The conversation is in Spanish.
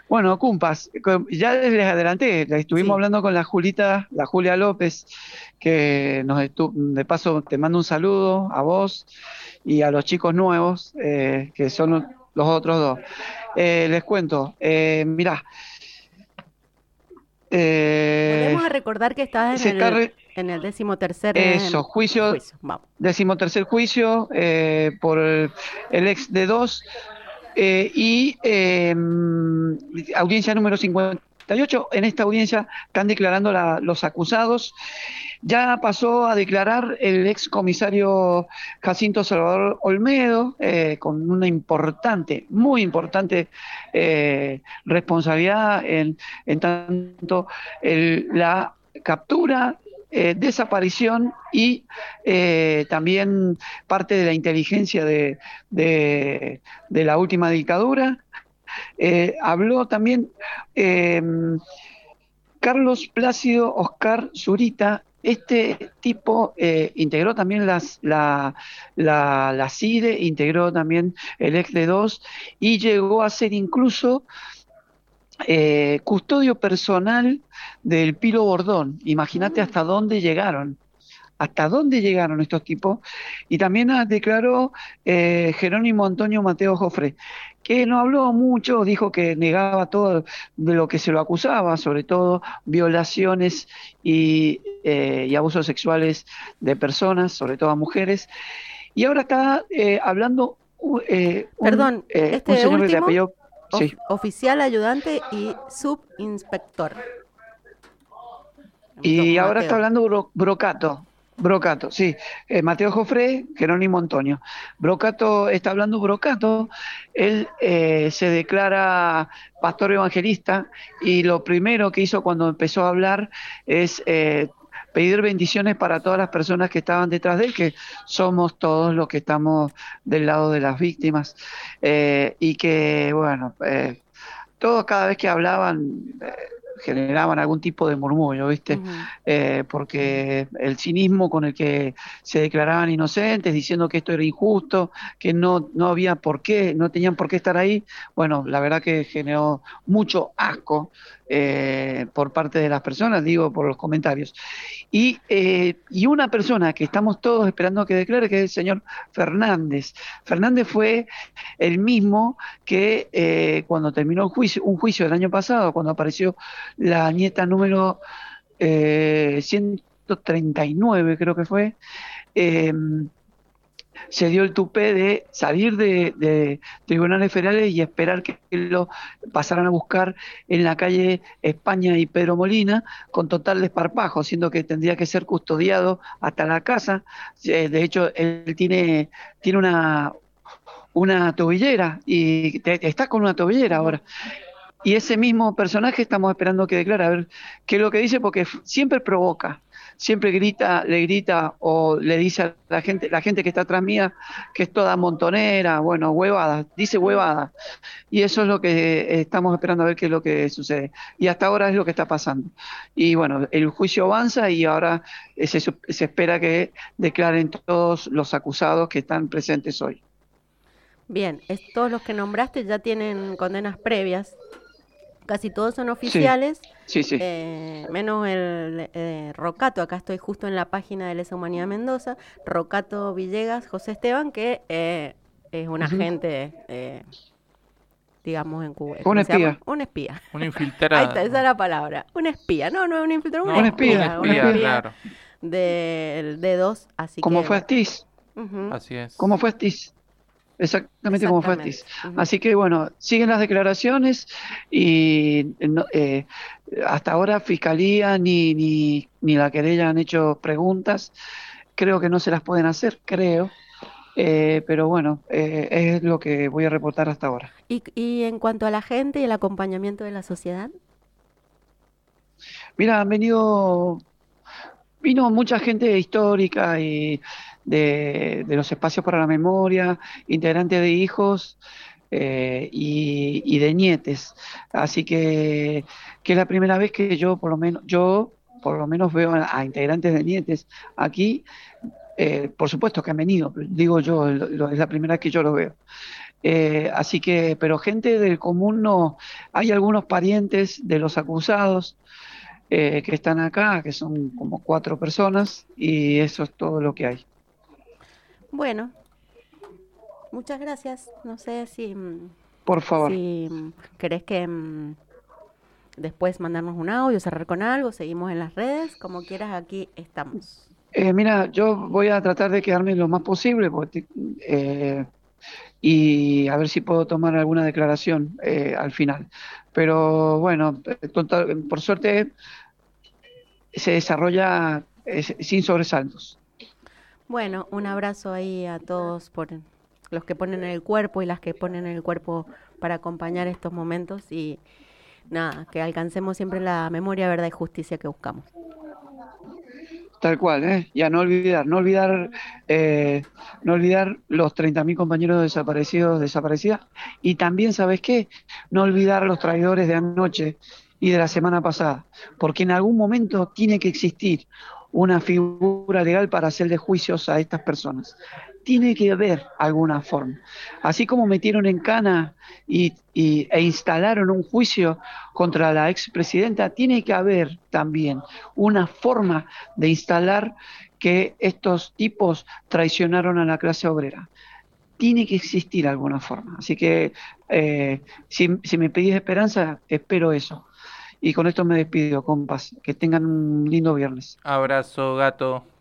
Bueno, Cumpas, ya les adelanté, estuvimos Sí. hablando con la Julia López, que de paso te mando un saludo a vos y a los chicos nuevos, que son los otros dos. Les cuento, mirá, Volvemos eh, a recordar que estás se está, en el 13.º eso, juicio. Vamos. 13.º juicio por el ex de dos. Y audiencia número 58. En esta audiencia están declarando los acusados. Ya pasó a declarar el ex comisario Jacinto Salvador Olmedo, con una importante, muy importante responsabilidad en tanto la captura, desaparición y también parte de la inteligencia de la última dictadura. Habló también eh, Carlos Plácido Oscar Zurita. Este tipo integró también la CIDE, integró también el ex de dos y llegó a ser incluso custodio personal del Pilo Bordón. Imagínate hasta dónde llegaron estos tipos. Y también declaró Jerónimo Antonio Mateo Jofre, que no habló mucho, dijo que negaba todo de lo que se lo acusaba, sobre todo violaciones y abusos sexuales de personas, sobre todo a mujeres. Y ahora está hablando Perdón, un este señor que te último, apelló, sí. oficial ayudante y subinspector. Don Y ahora está Mateo. hablando Brocato. Brocato, sí. Mateo Jofré, Jerónimo Antonio. Brocato. Él se declara pastor evangelista y lo primero que hizo cuando empezó a hablar es pedir bendiciones para todas las personas que estaban detrás de él, que somos todos los que estamos del lado de las víctimas. Y que, bueno, todos cada vez que hablaban generaban algún tipo de murmullo, ¿viste? Ujú. Porque el cinismo con el que se declaraban inocentes, diciendo que esto era injusto, que no había por qué, no tenían por qué estar ahí, bueno, la verdad que generó mucho asco por parte de las personas, digo, por los comentarios. Y una persona que estamos todos esperando que declare, que es el señor Fernández. Fernández fue el mismo que cuando terminó un juicio del año pasado, cuando apareció la nieta número 139, creo que fue, eh, se dio el tupé de salir de tribunales federales y esperar que lo pasaran a buscar en la calle España y Pedro Molina con total desparpajo, siendo que tendría que ser custodiado hasta la casa. De hecho, él tiene una tobillera y está con una tobillera Ujú. ahora. Y ese mismo personaje estamos esperando que declare, a ver qué es lo que dice, porque siempre provoca, siempre grita, le grita o le dice a la gente que está atrás mía, que es toda montonera, bueno, huevada, dice huevada. Y eso es lo que estamos esperando a ver qué es lo que sucede. Y hasta ahora es lo que está pasando. Y bueno, el juicio avanza y ahora se espera que declaren todos los acusados que están presentes hoy. Bien, todos los que nombraste ya tienen condenas previas. Casi todos son Sí, oficiales, sí, sí. menos el Rocato. Acá estoy justo en la página de Lesa Humanidad Mendoza. Rocato Villegas, José Esteban, que es un Ujú. agente, digamos, Un ¿cómo se llama? espía, Un espía. Una Ahí está, esa es infiltrada. la palabra. Un espía. No, no es un infiltrado, un No, un espía. Un espía, espía claro. del D2. Así como que, fue bueno. Astiz, Ujú. Así es. como fue Astiz. Exactamente como fue Astiz. Exactamente. Ujú. Así que bueno, siguen las declaraciones y hasta ahora Fiscalía ni la querella han hecho preguntas. Creo que no se las pueden hacer, creo. Pero bueno, es lo que voy a reportar hasta ahora. Y en cuanto a la gente y el acompañamiento de la sociedad. Mira, vino mucha gente histórica y de los espacios para la memoria, integrantes de hijos y de nietes. Así que es la primera vez que por lo menos veo a integrantes de nietes aquí. Por supuesto que han venido, digo yo, es la primera vez que yo lo veo. Así que, pero gente del común no, hay algunos parientes de los acusados que están acá, que son como 4 personas, y eso es todo lo que hay. Bueno, muchas gracias. No sé si, Por favor. si querés que después mandarnos un audio, cerrar con algo, seguimos en las redes, como quieras, aquí estamos. Mira, yo voy a tratar de quedarme lo más posible y a ver si puedo tomar alguna declaración al final. Pero bueno, por suerte se desarrolla sin sobresaltos. Bueno, un abrazo ahí a todos por los que ponen el cuerpo y las que ponen el cuerpo para acompañar estos momentos y nada, que alcancemos siempre la memoria, verdad y justicia que buscamos. Tal cual, ¿eh? Ya no olvidar los 30.000 compañeros desaparecidos, desaparecidas. Y también, ¿sabes qué? No olvidar los traidores de anoche y de la semana pasada, porque en algún momento tiene que existir una figura legal para hacerle juicios a estas personas. Tiene que haber alguna forma. Así como metieron en cana e instalaron un juicio contra la expresidenta, tiene que haber también una forma de instalar que estos tipos traicionaron a la clase obrera. Tiene que existir alguna forma. Así que si me pedís esperanza, espero eso. Y con esto me despido, compas. Que tengan un lindo viernes. Abrazo, gato.